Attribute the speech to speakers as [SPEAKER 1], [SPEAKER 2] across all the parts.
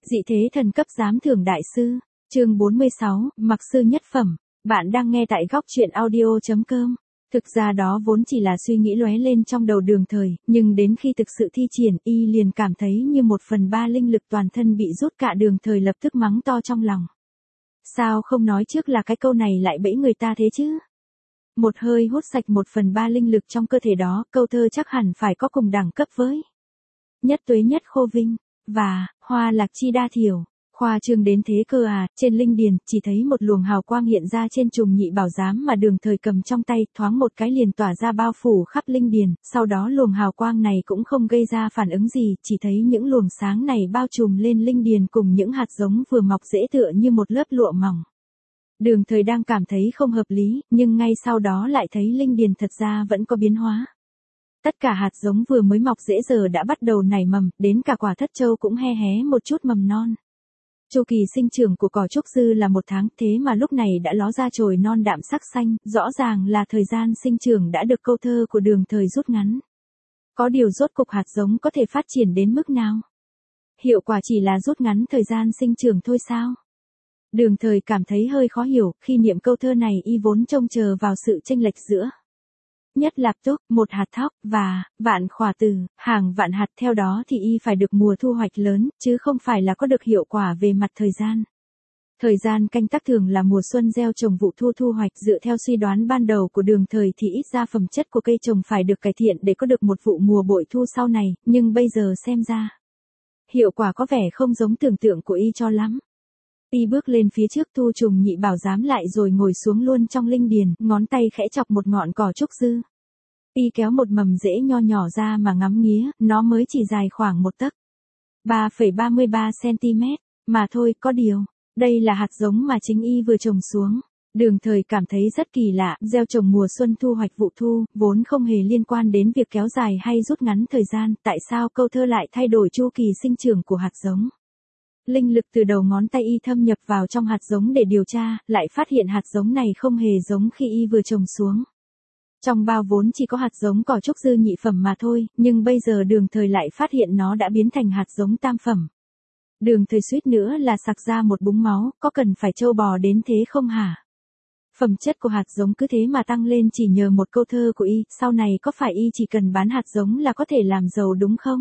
[SPEAKER 1] Dị thế thần cấp giám thưởng đại sư, chương 46, mặc sư nhất phẩm. Bạn đang nghe tại góc truyện audio.com. Thực ra đó vốn chỉ là suy nghĩ lóe lên trong đầu Đường Thời, nhưng đến khi thực sự thi triển, y liền cảm thấy như 1/3 linh lực toàn thân bị rút cả. Đường Thời lập tức mắng to trong lòng. Sao không nói trước là cái câu này lại bẫy người ta thế chứ? Một hơi hút sạch 1/3 linh lực trong cơ thể đó, câu thơ chắc hẳn phải có cùng đẳng cấp với Nhất Tuế Nhất Khô Vinh và Hoa Lạc Chi Đa Thiểu. Khoa trương đến thế cơ à? Trên linh điền, chỉ thấy một luồng hào quang hiện ra trên trùng nhị bảo giám mà Đường Thời cầm trong tay, thoáng một cái liền tỏa ra bao phủ khắp linh điền, sau đó luồng hào quang này cũng không gây ra phản ứng gì, chỉ thấy những luồng sáng này bao trùm lên linh điền cùng những hạt giống vừa mọc rễ tựa như một lớp lụa mỏng. Đường Thời đang cảm thấy không hợp lý, nhưng ngay sau đó lại thấy linh điền thật ra vẫn có biến hóa. Tất cả hạt giống vừa mới mọc rễ giờ đã bắt đầu nảy mầm, đến cả quả thất châu cũng he hé một chút mầm non. Chu kỳ sinh trưởng của cỏ trúc dư là 1 tháng, thế mà lúc này đã ló ra chồi non đạm sắc xanh, rõ ràng là thời gian sinh trưởng đã được câu thơ của Đường Thời rút ngắn. Có điều rốt cục hạt giống có thể phát triển đến mức nào? Hiệu quả chỉ là rút ngắn thời gian sinh trưởng thôi sao? Đường Thời cảm thấy hơi khó hiểu, khi niệm câu thơ này y vốn trông chờ vào sự chênh lệch giữa nhất lạp túc, 1 hạt thóc, và vạn khỏa tử, hàng vạn hạt. Theo đó thì y phải được mùa thu hoạch lớn, chứ không phải là có được hiệu quả về mặt thời gian. Thời gian canh tác thường là mùa xuân gieo trồng vụ thu thu hoạch. Dựa theo suy đoán ban đầu của Đường Thời thì ít ra phẩm chất của cây trồng phải được cải thiện để có được một vụ mùa bội thu sau này, nhưng bây giờ xem ra, hiệu quả có vẻ không giống tưởng tượng của y cho lắm. Y bước lên phía trước thu trùng nhị bảo giám lại rồi ngồi xuống luôn trong linh điền, ngón tay khẽ chọc một ngọn cỏ trúc dư. Y kéo một mầm rễ nho nhỏ ra mà ngắm nghía, nó mới chỉ dài khoảng 1 tấc, 3,33 cm, mà thôi. Có điều, đây là hạt giống mà chính y vừa trồng xuống. Đường Thời cảm thấy rất kỳ lạ, gieo trồng mùa xuân thu hoạch vụ thu, vốn không hề liên quan đến việc kéo dài hay rút ngắn thời gian, tại sao câu thơ lại thay đổi chu kỳ sinh trưởng của hạt giống? Linh lực từ đầu ngón tay y thâm nhập vào trong hạt giống để điều tra, lại phát hiện hạt giống này không hề giống khi y vừa trồng xuống. Trong bao vốn chỉ có hạt giống cỏ trúc dư nhị phẩm mà thôi, nhưng bây giờ Đường Thời lại phát hiện nó đã biến thành hạt giống tam phẩm. Đường Thời suýt nữa là sặc ra một búng máu, có cần phải trâu bò đến thế không hả? Phẩm chất của hạt giống cứ thế mà tăng lên chỉ nhờ một câu thơ của y, sau này có phải y chỉ cần bán hạt giống là có thể làm giàu đúng không?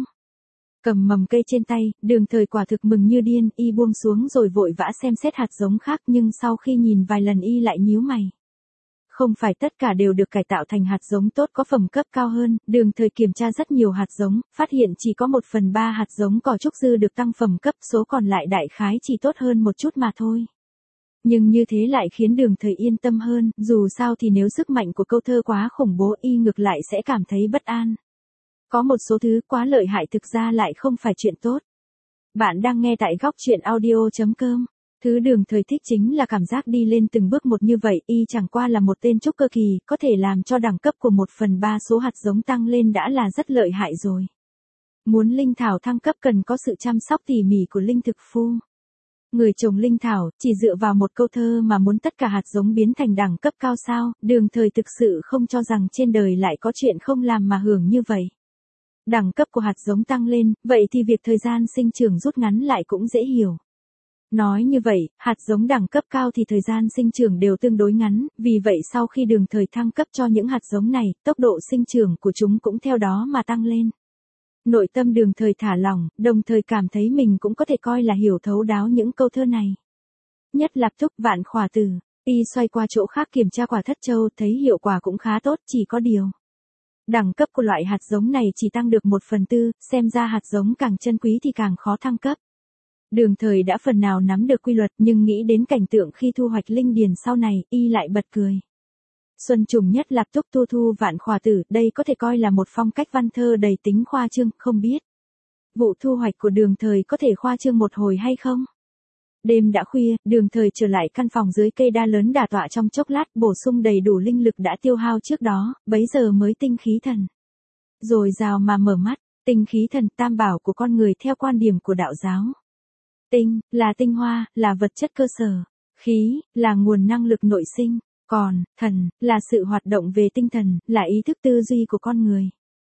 [SPEAKER 1] Cầm mầm cây trên tay, Đường Thời quả thực mừng như điên, y buông xuống rồi vội vã xem xét hạt giống khác, nhưng sau khi nhìn vài lần y lại nhíu mày. Không phải tất cả đều được cải tạo thành hạt giống tốt có phẩm cấp cao hơn. Đường Thời kiểm tra rất nhiều hạt giống, phát hiện chỉ có 1/3 hạt giống cỏ trúc dư được tăng phẩm cấp, số còn lại đại khái chỉ tốt hơn một chút mà thôi. Nhưng như thế lại khiến Đường Thời yên tâm hơn, dù sao thì nếu sức mạnh của câu thơ quá khủng bố y ngược lại sẽ cảm thấy bất an. Có một số thứ quá lợi hại thực ra lại không phải chuyện tốt. Bạn đang nghe tại góc truyện audio.com. Thứ Đường Thời thích chính là cảm giác đi lên từng bước một như vậy, y chẳng qua là một tên trúc cơ kỳ, có thể làm cho đẳng cấp của 1/3 số hạt giống tăng lên đã là rất lợi hại rồi. Muốn linh thảo thăng cấp cần có sự chăm sóc tỉ mỉ của linh thực phu. Người trồng linh thảo, chỉ dựa vào một câu thơ mà muốn tất cả hạt giống biến thành đẳng cấp cao sao? Đường Thời thực sự không cho rằng trên đời lại có chuyện không làm mà hưởng như vậy. Đẳng cấp của hạt giống tăng lên, vậy thì việc thời gian sinh trưởng rút ngắn lại cũng dễ hiểu. Nói như vậy, hạt giống đẳng cấp cao thì thời gian sinh trưởng đều tương đối ngắn, vì vậy sau khi Đường Thời thăng cấp cho những hạt giống này, tốc độ sinh trưởng của chúng cũng theo đó mà tăng lên. Nội tâm Đường Thời thả lỏng, đồng thời cảm thấy mình cũng có thể coi là hiểu thấu đáo những câu thơ này. Nhất lạp túc, vạn khỏa tử, y xoay qua chỗ khác kiểm tra quả thất châu, thấy hiệu quả cũng khá tốt, chỉ có điều. Đẳng cấp của loại hạt giống này chỉ tăng được 1/4, xem ra hạt giống càng chân quý thì càng khó thăng cấp. Đường Thời đã phần nào nắm được quy luật, nhưng nghĩ đến cảnh tượng khi thu hoạch linh điền sau này, y lại bật cười. Xuân trùng nhất lạp túc thu thu vạn khỏa tử, đây có thể coi là một phong cách văn thơ đầy tính khoa trương, không biết vụ thu hoạch của Đường Thời có thể khoa trương một hồi hay không? Đêm đã khuya, Đường Thời trở lại căn phòng dưới cây đa lớn đả tọa trong chốc lát, bổ sung đầy đủ linh lực đã tiêu hao trước đó, bấy giờ mới tinh khí thần rồi rào mà mở mắt. Tinh khí thần, tam bảo của con người theo quan điểm của đạo giáo. Tinh, là tinh hoa, là vật chất cơ sở. Khí, là nguồn năng lực nội sinh. Còn, thần, là sự hoạt động về tinh thần, là ý thức tư duy của con người.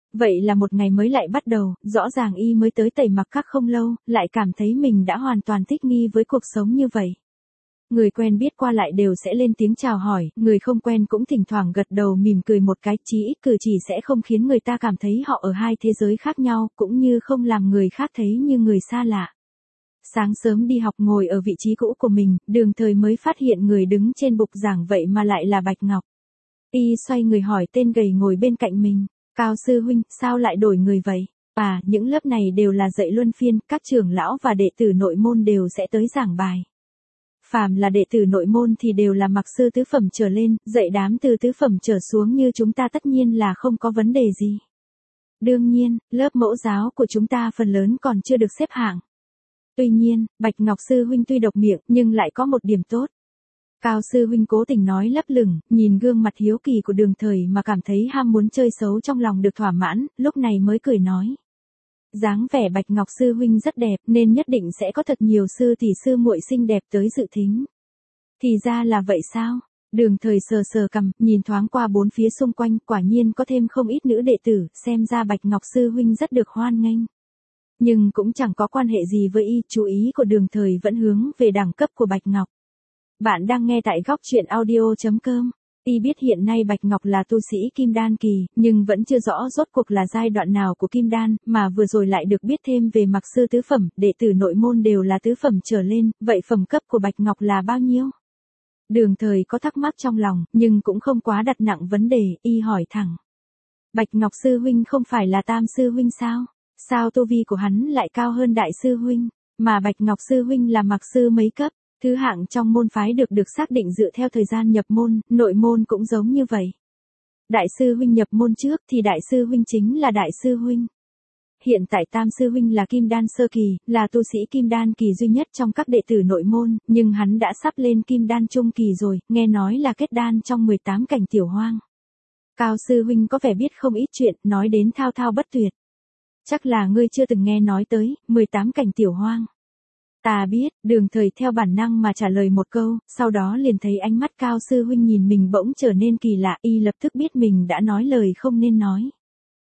[SPEAKER 1] Vậy là một ngày mới lại bắt đầu, rõ ràng y mới tới Tây Mặc Các không lâu, lại cảm thấy mình đã hoàn toàn thích nghi với cuộc sống như vậy. Người quen biết qua lại đều sẽ lên tiếng chào hỏi, người không quen cũng thỉnh thoảng gật đầu mỉm cười một cái, chí ít cử chỉ sẽ không khiến người ta cảm thấy họ ở hai thế giới khác nhau, cũng như không làm người khác thấy như người xa lạ. Sáng sớm đi học ngồi ở vị trí cũ của mình, Đường Thời mới phát hiện người đứng trên bục giảng vậy mà lại là Bạch Ngọc. Y xoay người hỏi tên gầy ngồi bên cạnh mình, Cao sư huynh, sao lại đổi người vậy? À, những lớp này đều là dạy luân phiên, các trưởng lão và đệ tử nội môn đều sẽ tới giảng bài. Phàm là đệ tử nội môn thì đều là mặc sư tứ phẩm trở lên, dạy đám từ tứ phẩm trở xuống như chúng ta tất nhiên là không có vấn đề gì. Đương nhiên, lớp mẫu giáo của chúng ta phần lớn còn chưa được xếp hạng. Tuy nhiên, Bạch Ngọc sư huynh tuy độc miệng nhưng lại có một điểm tốt. Cao sư huynh cố tình nói lấp lửng, nhìn gương mặt hiếu kỳ của Đường Thời mà cảm thấy ham muốn chơi xấu trong lòng được thỏa mãn, lúc này mới cười nói. Dáng vẻ Bạch Ngọc sư huynh rất đẹp nên nhất định sẽ có thật nhiều sư tỷ sư muội xinh đẹp tới dự thính. Thì ra là vậy sao? Đường Thời sờ sờ cằm, nhìn thoáng qua bốn phía xung quanh, quả nhiên có thêm không ít nữ đệ tử, xem ra Bạch Ngọc sư huynh rất được hoan nghênh. Nhưng cũng chẳng có quan hệ gì với y, chú ý của Đường Thời vẫn hướng về đẳng cấp của Bạch Ngọc. Bạn đang nghe tại góc truyện audio.com. Y biết hiện nay Bạch Ngọc là tu sĩ Kim Đan kỳ, nhưng vẫn chưa rõ rốt cuộc là giai đoạn nào của Kim Đan, mà vừa rồi lại được biết thêm về mặc sư tứ phẩm, đệ tử nội môn đều là tứ phẩm trở lên, vậy phẩm cấp của Bạch Ngọc là bao nhiêu? Đường Thời có thắc mắc trong lòng, nhưng cũng không quá đặt nặng vấn đề, y hỏi thẳng. Bạch Ngọc sư huynh không phải là tam sư huynh sao? Sao tu vi của hắn lại cao hơn đại sư huynh, mà Bạch Ngọc sư huynh là mặc sư mấy cấp? Thứ hạng trong môn phái được xác định dựa theo thời gian nhập môn, nội môn cũng giống như vậy. Đại sư huynh nhập môn trước thì đại sư huynh chính là đại sư huynh. Hiện tại tam sư huynh là Kim Đan sơ kỳ, là tu sĩ Kim Đan kỳ duy nhất trong các đệ tử nội môn, nhưng hắn đã sắp lên Kim Đan trung kỳ rồi, nghe nói là kết đan trong 18 cảnh tiểu hoang. Cao sư huynh có vẻ biết không ít chuyện, nói đến thao thao bất tuyệt. Chắc là ngươi chưa từng nghe nói tới 18 cảnh tiểu hoang. Ta biết, Đường Thời theo bản năng mà trả lời một câu, sau đó liền thấy ánh mắt Cao sư huynh nhìn mình bỗng trở nên kỳ lạ, y lập tức biết mình đã nói lời không nên nói.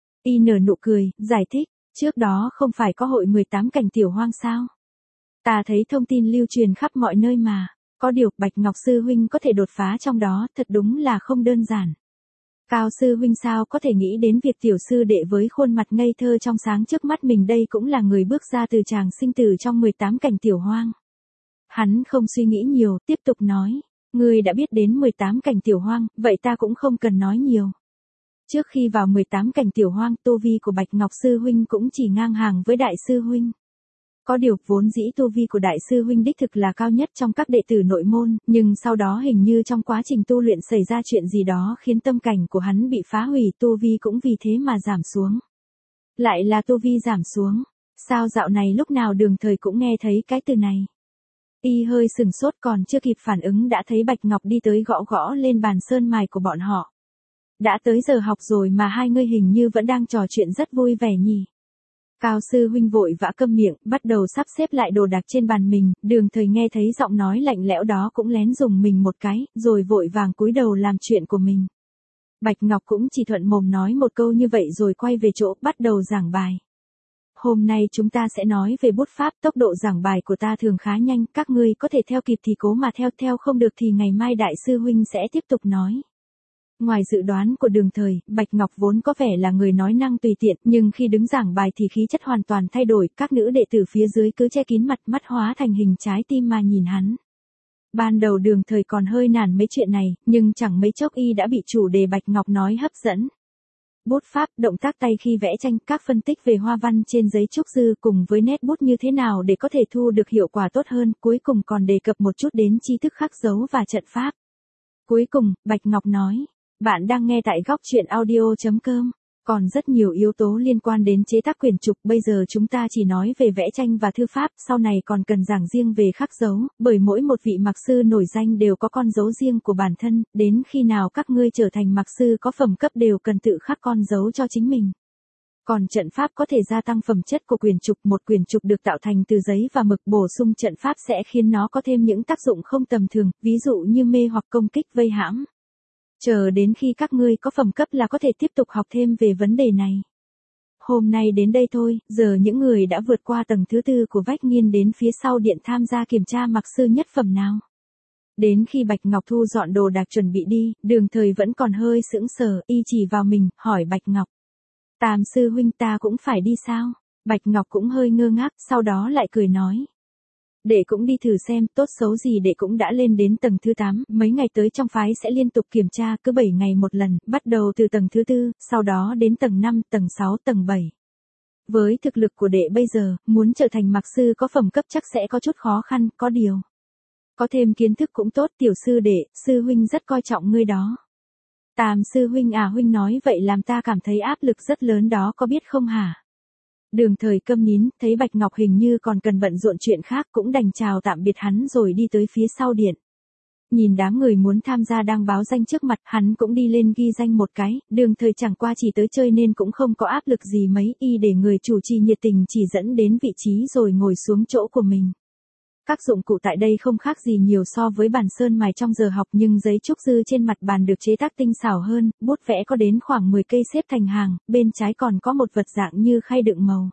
[SPEAKER 1] Y nở nụ cười, giải thích, trước đó không phải có hội 18 cảnh tiểu hoang sao? Ta thấy thông tin lưu truyền khắp mọi nơi mà, có điều Bạch Ngọc sư huynh có thể đột phá trong đó, thật đúng là không đơn giản. Cao sư huynh sao có thể nghĩ đến việc tiểu sư đệ với khuôn mặt ngây thơ trong sáng trước mắt mình đây cũng là người bước ra từ tràng sinh tử trong 18 cảnh tiểu hoang. Hắn không suy nghĩ nhiều, tiếp tục nói, ngươi đã biết đến 18 cảnh tiểu hoang, vậy ta cũng không cần nói nhiều. Trước khi vào 18 cảnh tiểu hoang, tu vi của Bạch Ngọc sư huynh cũng chỉ ngang hàng với đại sư huynh. Có điều vốn dĩ tu vi của đại sư huynh đích thực là cao nhất trong các đệ tử nội môn, nhưng sau đó hình như trong quá trình tu luyện xảy ra chuyện gì đó khiến tâm cảnh của hắn bị phá hủy, tu vi cũng vì thế mà giảm xuống. Lại là tu vi giảm xuống, sao dạo này lúc nào Đường Thời cũng nghe thấy cái từ này. Y hơi sừng sốt còn chưa kịp phản ứng đã thấy Bạch Ngọc đi tới gõ gõ lên bàn sơn mài của bọn họ. Đã tới giờ học rồi mà hai người hình như vẫn đang trò chuyện rất vui vẻ nhỉ. Cao sư huynh vội vã câm miệng, bắt đầu sắp xếp lại đồ đạc trên bàn mình, Đường Thời nghe thấy giọng nói lạnh lẽo đó cũng lén dùng mình một cái, rồi vội vàng cúi đầu làm chuyện của mình. Bạch Ngọc cũng chỉ thuận mồm nói một câu như vậy rồi quay về chỗ, bắt đầu giảng bài. Hôm nay chúng ta sẽ nói về bút pháp, tốc độ giảng bài của ta thường khá nhanh, các ngươi có thể theo kịp thì cố mà theo không được thì ngày mai đại sư huynh sẽ tiếp tục nói. Ngoài dự đoán của Đường Thời, Bạch Ngọc vốn có vẻ là người nói năng tùy tiện, nhưng khi đứng giảng bài thì khí chất hoàn toàn thay đổi, các nữ đệ tử phía dưới cứ che kín mặt, mắt hóa thành hình trái tim mà nhìn hắn. Ban đầu Đường Thời còn hơi nản mấy chuyện này, nhưng chẳng mấy chốc y đã bị chủ đề Bạch Ngọc nói hấp dẫn. Bút pháp, động tác tay khi vẽ tranh, các phân tích về hoa văn trên giấy trúc dư cùng với nét bút như thế nào để có thể thu được hiệu quả tốt hơn, cuối cùng còn đề cập một chút đến tri thức khắc dấu và trận pháp. Cuối cùng, Bạch Ngọc nói. Bạn đang nghe tại góc truyện audio.com. Còn rất nhiều yếu tố liên quan đến chế tác quyển trục, bây giờ chúng ta chỉ nói về vẽ tranh và thư pháp, sau này còn cần giảng riêng về khắc dấu, bởi mỗi một vị mạc sư nổi danh đều có con dấu riêng của bản thân, đến khi nào các ngươi trở thành mạc sư có phẩm cấp đều cần tự khắc con dấu cho chính mình. Còn trận pháp có thể gia tăng phẩm chất của quyển trục, một quyển trục được tạo thành từ giấy và mực, bổ sung trận pháp sẽ khiến nó có thêm những tác dụng không tầm thường, ví dụ như mê hoặc công kích vây hãm. Chờ đến khi các ngươi có phẩm cấp là có thể tiếp tục học thêm về vấn đề này. hôm nay đến đây thôi, giờ những người đã vượt qua tầng thứ tư của vách nghiên đến phía sau điện tham gia kiểm tra mặc sư nhất phẩm nào. Đến khi Bạch Ngọc thu dọn đồ đạc chuẩn bị đi, Đường Thời vẫn còn hơi sững sờ, y chỉ vào mình, hỏi Bạch Ngọc. Tam sư huynh ta cũng phải đi sao? Bạch Ngọc cũng hơi ngơ ngác, sau đó lại cười nói. Đệ cũng đi thử xem, tốt xấu gì đệ cũng đã lên đến tầng thứ 8, mấy ngày tới trong phái sẽ liên tục kiểm tra cứ 7 ngày một lần, bắt đầu từ tầng thứ 4, sau đó đến tầng 5, tầng 6, tầng 7. Với thực lực của đệ bây giờ, muốn trở thành mặc sư có phẩm cấp chắc sẽ có chút khó khăn, có điều. Có thêm kiến thức cũng tốt, tiểu sư đệ, sư huynh rất coi trọng ngươi đó. Tam sư huynh à, huynh nói vậy làm ta cảm thấy áp lực rất lớn đó, có biết không hả? Đường Thời câm nín, thấy Bạch Ngọc hình như còn cần bận rộn chuyện khác cũng đành chào tạm biệt hắn rồi đi tới phía sau điện. Nhìn đám người muốn tham gia đang báo danh trước mặt, hắn cũng đi lên ghi danh một cái, Đường Thời chẳng qua chỉ tới chơi nên cũng không có áp lực gì mấy, y để người chủ trì nhiệt tình chỉ dẫn đến vị trí rồi ngồi xuống chỗ của mình. Các dụng cụ tại đây không khác gì nhiều so với bàn sơn mài trong giờ học, nhưng giấy trúc dư trên mặt bàn được chế tác tinh xảo hơn, bút vẽ có đến khoảng 10 cây xếp thành hàng, bên trái còn có một vật dạng như khay đựng màu.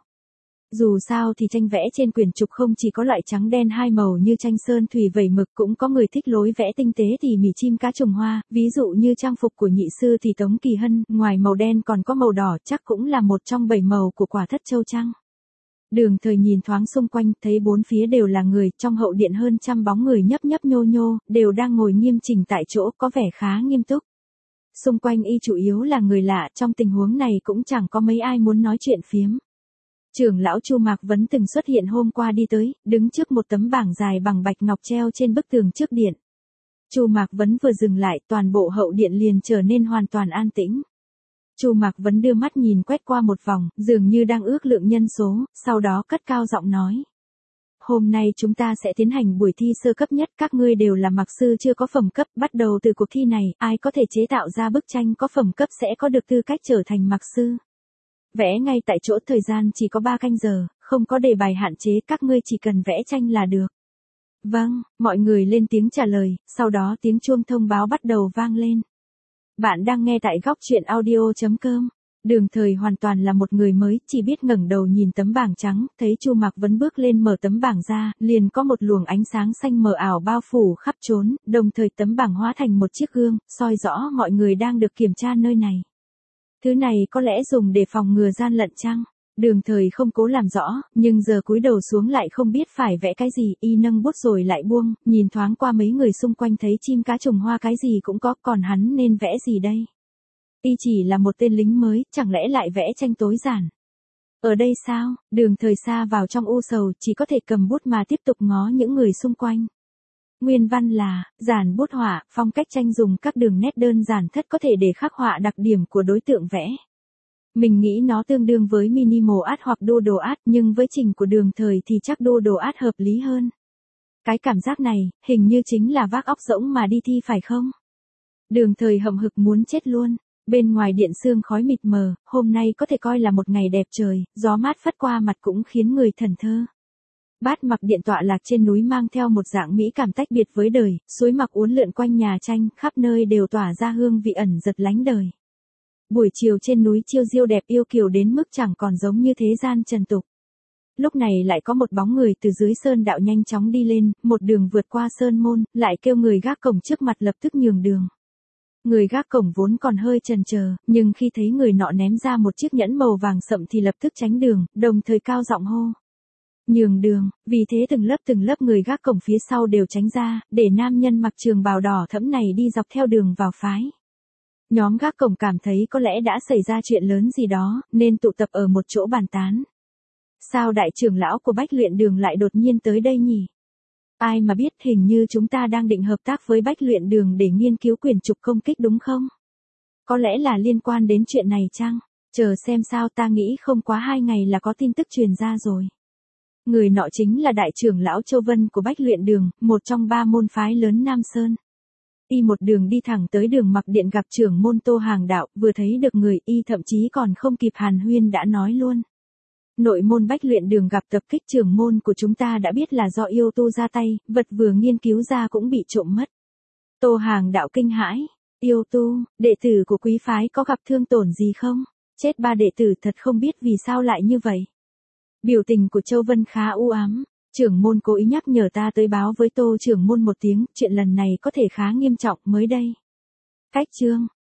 [SPEAKER 1] Dù sao thì tranh vẽ trên quyển trục không chỉ có loại trắng đen hai màu như tranh sơn thủy vẩy mực, cũng có người thích lối vẽ tinh tế tỉ mỉ chim cá trùng hoa, ví dụ như trang phục của nhị sư thì Tống Kỳ Hân, ngoài màu đen còn có màu đỏ, chắc cũng là một trong 7 màu của quả thất châu trăng. Đường Thời nhìn thoáng xung quanh, thấy bốn phía đều là người, trong hậu điện hơn trăm bóng người nhấp nhấp nhô nhô, đều đang ngồi nghiêm chỉnh tại chỗ, có vẻ khá nghiêm túc. Xung quanh y chủ yếu là người lạ, trong tình huống này cũng chẳng có mấy ai muốn nói chuyện phiếm. Trưởng lão Chu Mạc Vấn từng xuất hiện hôm qua đi tới, đứng trước một tấm bảng dài bằng bạch ngọc treo trên bức tường trước điện. Chu Mạc Vấn vừa dừng lại, toàn bộ hậu điện liền trở nên hoàn toàn an tĩnh. Chu Mạc Vấn đưa mắt nhìn quét qua một vòng, dường như đang ước lượng nhân số, sau đó cất cao giọng nói. Hôm nay chúng ta sẽ tiến hành buổi thi sơ cấp nhất, các ngươi đều là mặc sư chưa có phẩm cấp, bắt đầu từ cuộc thi này, ai có thể chế tạo ra bức tranh có phẩm cấp sẽ có được tư cách trở thành mặc sư. Vẽ ngay tại chỗ, thời gian chỉ có 3 canh giờ, không có đề bài hạn chế, các ngươi chỉ cần vẽ tranh là được. Vâng, mọi người lên tiếng trả lời, sau đó tiếng chuông thông báo bắt đầu vang lên. Bạn đang nghe tại góc truyện audio.com. Đường Thời hoàn toàn là một người mới, chỉ biết ngẩng đầu nhìn tấm bảng trắng, thấy Chu Mạc Vấn bước lên mở tấm bảng ra, liền có một luồng ánh sáng xanh mờ ảo bao phủ khắp trốn, đồng thời tấm bảng hóa thành một chiếc gương, soi rõ mọi người đang được kiểm tra nơi này. Thứ này có lẽ dùng để phòng ngừa gian lận chăng? Đường Thời không cố làm rõ, nhưng giờ cúi đầu xuống lại không biết phải vẽ cái gì, y nâng bút rồi lại buông, nhìn thoáng qua mấy người xung quanh thấy chim cá trùng hoa cái gì cũng có, còn hắn nên vẽ gì đây? Y chỉ là một tên lính mới, chẳng lẽ lại vẽ tranh tối giản? Ở đây sao? Đường Thời xa vào trong u sầu, chỉ có thể cầm bút mà tiếp tục ngó những người xung quanh. Nguyên văn là, giản bút họa, phong cách tranh dùng các đường nét đơn giản thất có thể để khắc họa đặc điểm của đối tượng vẽ. Mình nghĩ nó tương đương với minimal art hoặc doodle art, nhưng với trình của Đường Thời thì chắc doodle art hợp lý hơn. Cái cảm giác này, hình như chính là vác óc rỗng mà đi thi phải không? Đường Thời hậm hực muốn chết luôn. Bên ngoài điện sương khói mịt mờ, hôm nay có thể coi là một ngày đẹp trời, gió mát phất qua mặt cũng khiến người thẫn thơ. Bát mặc điện tọa lạc trên núi mang theo một dạng mỹ cảm tách biệt với đời, suối mặc uốn lượn quanh nhà tranh, khắp nơi đều tỏa ra hương vị ẩn giật lánh đời. Buổi chiều trên núi chiêu diêu đẹp yêu kiều đến mức chẳng còn giống như thế gian trần tục. Lúc này lại có một bóng người từ dưới sơn đạo nhanh chóng đi lên, một đường vượt qua sơn môn, lại kêu người gác cổng trước mặt lập tức nhường đường. Người gác cổng vốn còn hơi chần chờ, nhưng khi thấy người nọ ném ra một chiếc nhẫn màu vàng sậm thì lập tức tránh đường, đồng thời cao giọng hô. Nhường đường, vì thế từng lớp người gác cổng phía sau đều tránh ra, để nam nhân mặc trường bào đỏ thẫm này đi dọc theo đường vào phái. Nhóm gác cổng cảm thấy có lẽ đã xảy ra chuyện lớn gì đó, nên tụ tập ở một chỗ bàn tán. Sao đại trưởng lão của Bách Luyện Đường lại đột nhiên tới đây nhỉ? Ai mà biết, hình như chúng ta đang định hợp tác với Bách Luyện Đường để nghiên cứu quyển trục công kích đúng không? Có lẽ là liên quan đến chuyện này chăng? Chờ xem sao, ta nghĩ không quá 2 ngày là có tin tức truyền ra rồi. Người nọ chính là đại trưởng lão Châu Vân của Bách Luyện Đường, một trong 3 môn phái lớn Nam Sơn. Y một đường đi thẳng tới Đường Mặc Điện gặp trưởng môn Tô Hàng Đạo, vừa thấy được người y thậm chí còn không kịp hàn huyên đã nói luôn. Nội môn Bách Luyện Đường gặp tập kích trưởng môn của chúng ta đã biết là do yêu tu ra tay, vật vừa nghiên cứu ra cũng bị trộm mất. Tô Hàng Đạo kinh hãi, yêu tu, đệ tử của quý phái có gặp thương tổn gì không? Chết ba đệ tử thật không biết vì sao lại như vậy. Biểu tình của Châu Vân khá u ám. Trưởng môn cố ý nhắc nhở ta tới báo với Tô trưởng môn một tiếng, chuyện lần này có thể khá nghiêm trọng mới đây. Cách chương.